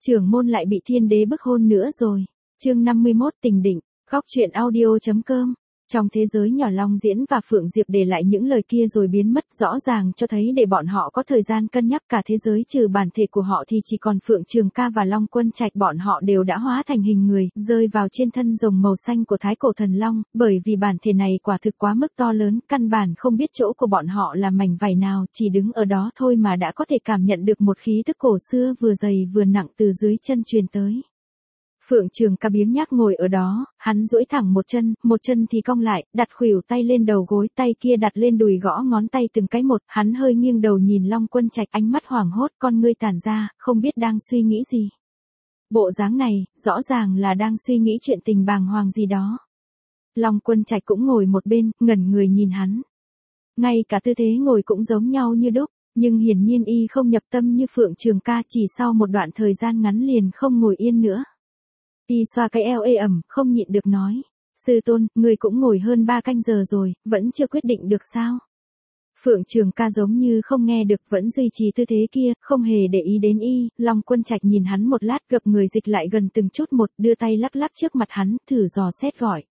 Trưởng môn lại bị thiên đế bức hôn nữa rồi. Chương 51 tình định, góc truyện audio.com. Trong thế giới nhỏ Long Diễn và Phượng Diệp để lại những lời kia rồi biến mất, rõ ràng cho thấy để bọn họ có thời gian cân nhắc cả thế giới trừ bản thể của họ thì chỉ còn Phượng Trường Ca và Long Quân Trạch, bọn họ đều đã hóa thành hình người, rơi vào trên thân rồng màu xanh của Thái Cổ Thần Long, bởi vì bản thể này quả thực quá mức to lớn, căn bản không biết chỗ của bọn họ là mảnh vải nào, chỉ đứng ở đó thôi mà đã có thể cảm nhận được một khí tức cổ xưa vừa dày vừa nặng từ dưới chân truyền tới. Phượng Trường Ca biếng nhác ngồi ở đó, hắn duỗi thẳng một chân thì cong lại, đặt khuỷu tay lên đầu gối, tay kia đặt lên đùi gõ ngón tay từng cái một, hắn hơi nghiêng đầu nhìn Long Quân Trạch, ánh mắt hoảng hốt, con ngươi tản ra, không biết đang suy nghĩ gì. Bộ dáng này, rõ ràng là đang suy nghĩ chuyện tình bàng hoàng gì đó. Long Quân Trạch cũng ngồi một bên, ngẩn người nhìn hắn. Ngay cả tư thế ngồi cũng giống nhau như đúc, nhưng hiển nhiên y không nhập tâm như Phượng Trường Ca, chỉ sau một đoạn thời gian ngắn liền không ngồi yên nữa. Y xoa cái eo ê ẩm, không nhịn được nói. Sư tôn, người cũng ngồi hơn 3 canh giờ rồi, vẫn chưa quyết định được sao? Phượng Trường Ca giống như không nghe được, vẫn duy trì tư thế kia, không hề để ý đến y. Long Quân Trạch nhìn hắn một lát, gập người dịch lại gần từng chút một, đưa tay lắc lắc trước mặt hắn, thử dò xét gọi.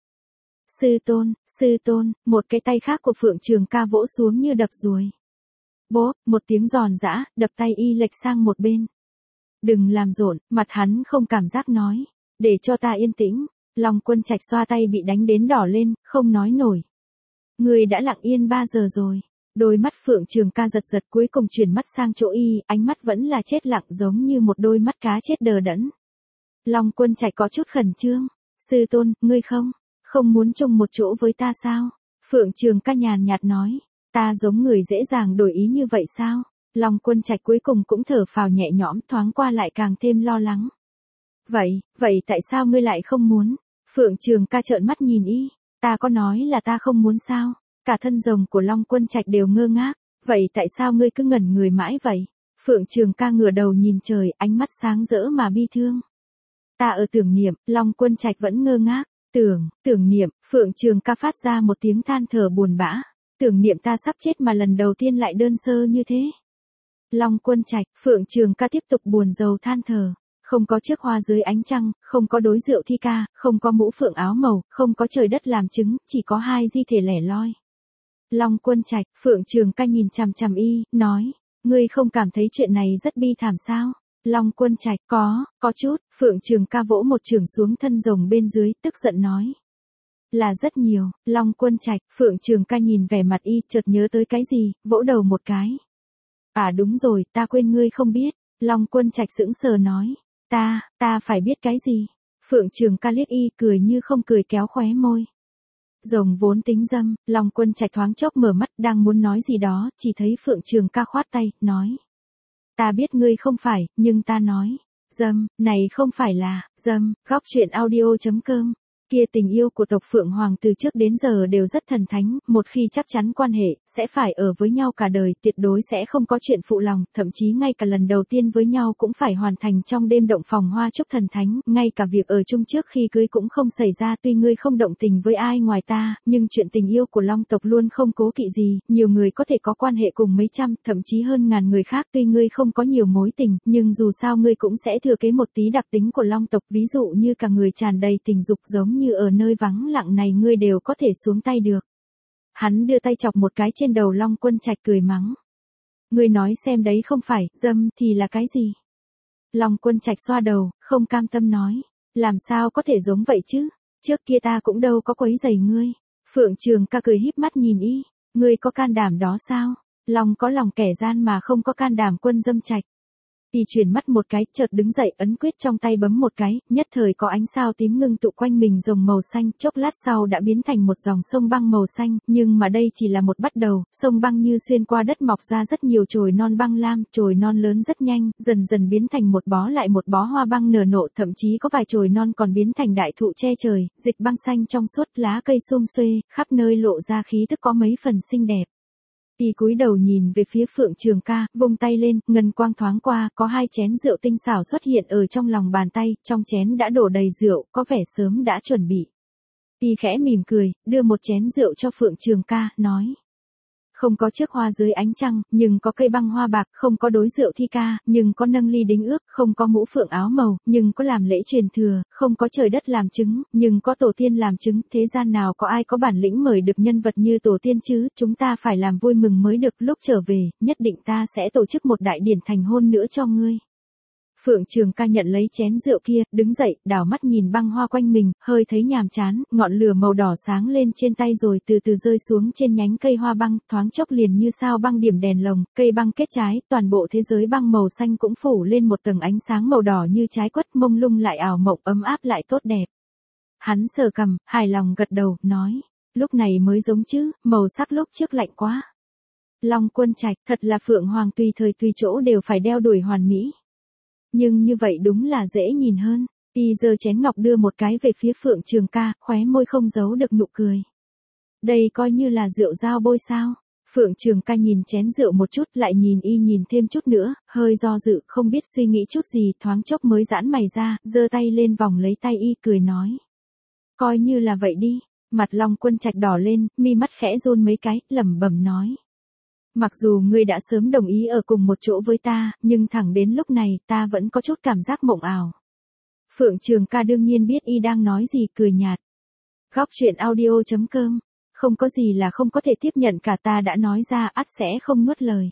Sư tôn, một cái tay khác của Phượng Trường Ca vỗ xuống như đập ruồi. Bốp, một tiếng giòn giã, đập tay y lệch sang một bên. Đừng làm rộn, mặt hắn không cảm giác nói. Để cho ta yên tĩnh. Long Quân Trạch xoa tay bị đánh đến đỏ lên, không nói nổi. Người đã lặng yên 3 giờ rồi. Đôi mắt Phượng Trường Ca giật giật, cuối cùng chuyển mắt sang chỗ y, ánh mắt vẫn là chết lặng giống như một đôi mắt cá chết đờ đẫn. Long Quân Trạch có chút khẩn trương. Sư tôn, ngươi không muốn chung một chỗ với ta sao? Phượng Trường Ca nhàn nhạt nói. Ta giống người dễ dàng đổi ý như vậy sao? Long Quân Trạch cuối cùng cũng thở phào nhẹ nhõm, thoáng qua lại càng thêm lo lắng. Vậy tại sao ngươi lại không muốn? Phượng Trường Ca trợn mắt nhìn y. Ta có nói là ta không muốn sao? Cả thân rồng của Long Quân Trạch đều ngơ ngác. Vậy tại sao ngươi cứ ngẩn người mãi vậy? Phượng Trường Ca ngửa đầu nhìn trời, ánh mắt sáng rỡ mà bi thương. Ta ở tưởng niệm. Long Quân Trạch vẫn ngơ ngác. Tưởng niệm. Phượng Trường Ca phát ra một tiếng than thở buồn bã. Tưởng niệm ta sắp chết mà lần đầu tiên lại đơn sơ như thế. Long Quân Trạch. Phượng Trường Ca tiếp tục buồn rầu than thở. Không có chiếc hoa dưới ánh trăng, không có đối rượu thi ca, không có mũ phượng áo màu, không có trời đất làm chứng, chỉ có 2 di thể lẻ loi. Long Quân Trạch. Phượng Trường Ca nhìn chằm chằm y, nói, ngươi không cảm thấy chuyện này rất bi thảm sao? Long Quân Trạch. Có chút. Phượng Trường Ca vỗ một chưởng xuống thân rồng bên dưới, tức giận nói. Là rất nhiều. Long Quân Trạch. Phượng Trường Ca nhìn vẻ mặt y, chợt nhớ tới cái gì, vỗ đầu một cái. À đúng rồi, ta quên ngươi không biết. Long Quân Trạch sững sờ nói. Ta phải biết cái gì? Phượng Trường Ca liếc y, cười như không cười, kéo khóe môi. Rồng vốn tính dâm. Long Quân Trạch thoáng chốc mở mắt, đang muốn nói gì đó, chỉ thấy Phượng Trường Ca khoát tay, nói. Ta biết ngươi không phải, nhưng ta nói. Dâm, này không phải là, dâm. Góc truyện audio.com. Kia tình yêu của tộc Phượng Hoàng từ trước đến giờ đều rất thần thánh, một khi chắc chắn quan hệ, sẽ phải ở với nhau cả đời, tuyệt đối sẽ không có chuyện phụ lòng, thậm chí ngay cả lần đầu tiên với nhau cũng phải hoàn thành trong đêm động phòng hoa chúc thần thánh, ngay cả việc ở chung trước khi cưới cũng không xảy ra. Tuy ngươi không động tình với ai ngoài ta, nhưng chuyện tình yêu của Long tộc luôn không cố kỵ gì, nhiều người có thể có quan hệ cùng mấy trăm, thậm chí hơn ngàn người khác. Tuy ngươi không có nhiều mối tình, nhưng dù sao ngươi cũng sẽ thừa kế một tí đặc tính của Long tộc, ví dụ như cả người tràn đầy tình dục, giống như ở nơi vắng lặng này ngươi đều có thể xuống tay được. Hắn đưa tay chọc một cái trên đầu Long Quân Trạch, cười mắng. Ngươi nói xem đấy, không phải dâm thì là cái gì? Long Quân Trạch xoa đầu, không cam tâm nói. Làm sao có thể giống vậy chứ? Trước kia ta cũng đâu có quấy rầy ngươi. Phượng Trường Ca cười híp mắt nhìn y. Ngươi có can đảm đó sao? Long có lòng kẻ gian mà không có can đảm quân dâm Trạch. Y chuyển mắt một cái, chợt đứng dậy, ấn quyết trong tay bấm một cái, nhất thời có ánh sao tím ngưng tụ quanh mình rồng màu xanh, chốc lát sau đã biến thành một dòng sông băng màu xanh, nhưng mà đây chỉ là một bắt đầu, sông băng như xuyên qua đất mọc ra rất nhiều chồi non băng lam, chồi non lớn rất nhanh, dần dần biến thành một bó lại một bó hoa băng nở nộ, thậm chí có vài chồi non còn biến thành đại thụ che trời, dịch băng xanh trong suốt, lá cây xum xuê, khắp nơi lộ ra khí tức có mấy phần xinh đẹp. Y cúi đầu nhìn về phía Phượng Trường Ca, vung tay lên, ngân quang thoáng qua, có 2 chén rượu tinh xảo xuất hiện ở trong lòng bàn tay, trong chén đã đổ đầy rượu, có vẻ sớm đã chuẩn bị. Y khẽ mỉm cười, đưa một chén rượu cho Phượng Trường Ca, nói. không có chiếc hoa dưới ánh trăng, nhưng có cây băng hoa bạc, không có đối rượu thi ca, nhưng có nâng ly đính ước, không có mũ phượng áo màu, nhưng có làm lễ truyền thừa, không có trời đất làm chứng, nhưng có tổ tiên làm chứng, thế gian nào có ai có bản lĩnh mời được nhân vật như tổ tiên chứ, chúng ta phải làm vui mừng mới được, lúc trở về, nhất định ta sẽ tổ chức một đại điển thành hôn nữa cho ngươi. Phượng Trường Ca nhận lấy chén rượu kia, đứng dậy, đảo mắt nhìn băng hoa quanh mình, hơi thấy nhàm chán, ngọn lửa màu đỏ sáng lên trên tay rồi từ từ rơi xuống trên nhánh cây hoa băng, thoáng chốc liền như sao băng điểm đèn lồng, cây băng kết trái, toàn bộ thế giới băng màu xanh cũng phủ lên một tầng ánh sáng màu đỏ như trái quất, mông lung lại ảo mộng, ấm áp lại tốt đẹp. Hắn sờ cằm, hài lòng gật đầu, nói, lúc này mới giống chứ, màu sắc lúc trước lạnh quá. Long Quân Trạch, thật là Phượng Hoàng tùy thời tùy chỗ đều phải đeo đuổi hoàn mỹ. Nhưng như vậy đúng là dễ nhìn hơn. Y giơ chén ngọc đưa một cái về phía Phượng Trường Ca, khóe môi không giấu được nụ cười. Đây coi như là rượu dao bôi sao? Phượng Trường Ca nhìn chén rượu một chút, lại nhìn Y nhìn thêm chút nữa, hơi do dự, không biết suy nghĩ chút gì, thoáng chốc mới giãn mày ra, giơ tay lên vòng lấy tay Y cười nói. Coi như là vậy đi. Mặt Long Quân Trạch đỏ lên, mi mắt khẽ run mấy cái, lẩm bẩm nói. Mặc dù ngươi đã sớm đồng ý ở cùng một chỗ với ta, nhưng thẳng đến lúc này ta vẫn có chút cảm giác mộng ảo. Phượng Trường Ca đương nhiên biết Y đang nói gì, cười nhạt. Góc truyện audio.com, không có gì là không có thể tiếp nhận cả, ta đã nói ra ắt sẽ không nuốt lời.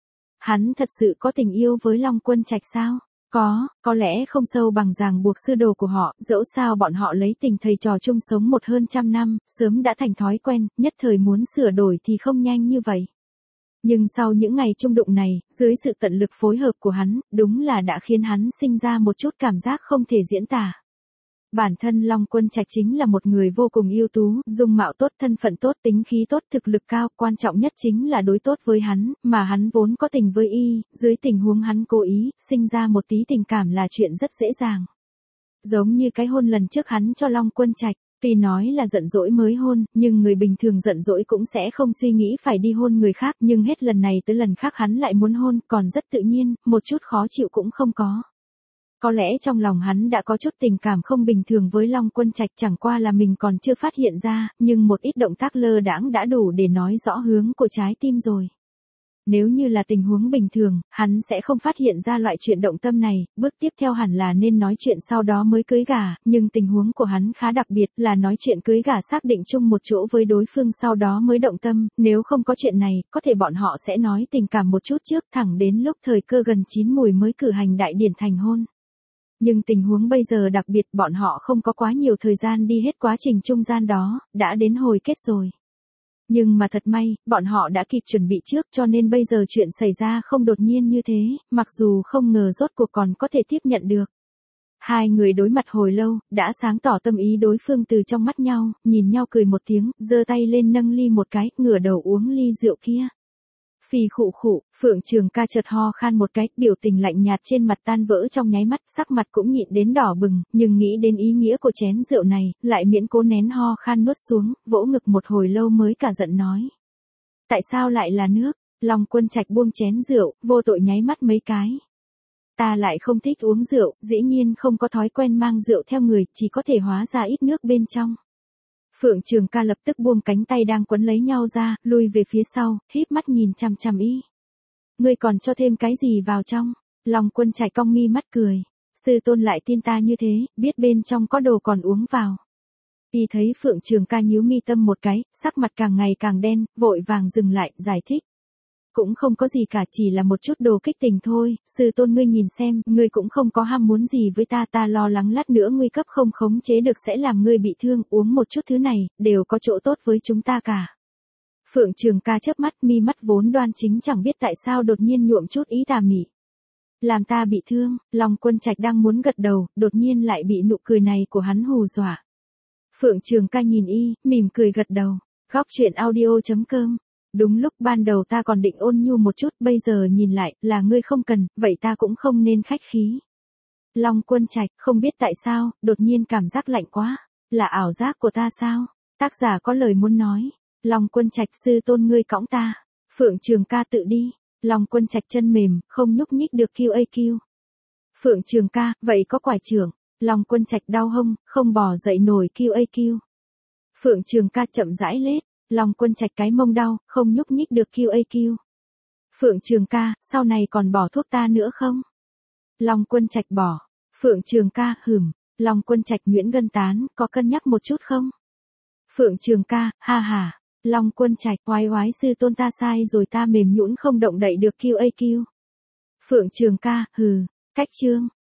Hắn thật sự có tình yêu với Long Quân Trạch sao? Có lẽ không sâu bằng ràng buộc sư đồ của họ, dẫu sao bọn họ lấy tình thầy trò chung sống một hơn trăm năm, sớm đã thành thói quen, nhất thời muốn sửa đổi thì không nhanh như vậy. Nhưng sau những ngày chung đụng này, dưới sự tận lực phối hợp của hắn, đúng là đã khiến hắn sinh ra một chút cảm giác không thể diễn tả. Bản thân Long Quân Trạch chính là một người vô cùng ưu tú, dung mạo tốt, thân phận tốt, tính khí tốt, thực lực cao, quan trọng nhất chính là đối tốt với hắn, mà hắn vốn có tình với Y, dưới tình huống hắn cố ý, sinh ra một tí tình cảm là chuyện rất dễ dàng. Giống như cái hôn lần trước hắn cho Long Quân Trạch. Tuy nói là giận dỗi mới hôn, nhưng người bình thường giận dỗi cũng sẽ không suy nghĩ phải đi hôn người khác, nhưng hết lần này tới lần khác hắn lại muốn hôn, còn rất tự nhiên, một chút khó chịu cũng không có. Có lẽ trong lòng hắn đã có chút tình cảm không bình thường với Long Quân Trạch, chẳng qua là mình còn chưa phát hiện ra, nhưng một ít động tác lơ đãng đã đủ để nói rõ hướng của trái tim rồi. Nếu như là tình huống bình thường, hắn sẽ không phát hiện ra loại chuyện động tâm này, bước tiếp theo hẳn là nên nói chuyện sau đó mới cưới gả, nhưng tình huống của hắn khá đặc biệt là nói chuyện cưới gả xác định chung một chỗ với đối phương sau đó mới động tâm, nếu không có chuyện này, có thể bọn họ sẽ nói tình cảm một chút trước, thẳng đến lúc thời cơ gần chín mùi mới cử hành đại điển thành hôn. Nhưng tình huống bây giờ đặc biệt, bọn họ không có quá nhiều thời gian đi hết quá trình trung gian đó, đã đến hồi kết rồi. Nhưng mà thật may, bọn họ đã kịp chuẩn bị trước cho nên bây giờ chuyện xảy ra không đột nhiên như thế, mặc dù không ngờ rốt cuộc còn có thể tiếp nhận được. Hai người đối mặt hồi lâu, đã sáng tỏ tâm ý đối phương từ trong mắt nhau, nhìn nhau cười một tiếng, giơ tay lên nâng ly một cái, ngửa đầu uống ly rượu kia. Phì khụ khụ, Phượng Trường Ca chợt ho khan một cái, biểu tình lạnh nhạt trên mặt tan vỡ trong nháy mắt, sắc mặt cũng nhịn đến đỏ bừng, nhưng nghĩ đến ý nghĩa của chén rượu này, lại miễn cố nén ho khan nuốt xuống, vỗ ngực một hồi lâu mới cả giận nói. Tại sao lại là nước? Long Quân Trạch buông chén rượu, vô tội nháy mắt mấy cái. Ta lại không thích uống rượu, dĩ nhiên không có thói quen mang rượu theo người, chỉ có thể hóa ra ít nước bên trong. Phượng Trường Ca lập tức buông cánh tay đang quấn lấy nhau ra, lui về phía sau, híp mắt nhìn chằm chằm Y. Ngươi còn cho thêm cái gì vào trong? Long Quân Trạch cong mi mắt cười. Sư tôn lại tin ta như thế, biết bên trong có đồ còn uống vào. Y thấy Phượng Trường Ca nhíu mi tâm một cái, sắc mặt càng ngày càng đen, vội vàng dừng lại, giải thích. Cũng không có gì cả, chỉ là một chút đồ kích tình thôi, sư tôn ngươi nhìn xem, ngươi cũng không có ham muốn gì với ta, ta lo lắng lát nữa nguy cấp không khống chế được sẽ làm ngươi bị thương, uống một chút thứ này, đều có chỗ tốt với chúng ta cả. Phượng Trường Ca chớp mắt, mi mắt vốn đoan chính chẳng biết tại sao đột nhiên nhuộm chút ý tà mị. Làm ta bị thương, Long Quân Trạch đang muốn gật đầu, đột nhiên lại bị nụ cười này của hắn hù dọa. Phượng Trường Ca nhìn Y, mỉm cười gật đầu. Góc truyện audio.com. Đúng lúc ban đầu ta còn định ôn nhu một chút, bây giờ nhìn lại, là ngươi không cần, vậy ta cũng không nên khách khí. Long Quân Trạch, không biết tại sao, đột nhiên cảm giác lạnh quá. Là ảo giác của ta sao? Tác giả có lời muốn nói. Long Quân Trạch, sư tôn ngươi cõng ta. Phượng Trường Ca tự đi. Long Quân Trạch chân mềm, không nhúc nhích được QAQ. Phượng Trường Ca, vậy có quải trưởng. Long Quân Trạch đau hông, không bò dậy nổi QAQ. Phượng Trường Ca chậm rãi lết. Long Quân Trạch cái mông đau, không nhúc nhích được QAQ. Phượng Trường ca, sau này còn bỏ thuốc ta nữa không? Long Quân Trạch bỏ. Phượng Trường ca, Long Quân Trạch nhuyễn gân tán, có cân nhắc một chút không? Phượng Trường ca, ha ha. Long Quân Trạch, oái oái sư tôn ta sai rồi, ta mềm nhũn không động đậy được QAQ. Phượng Trường ca, cách chương.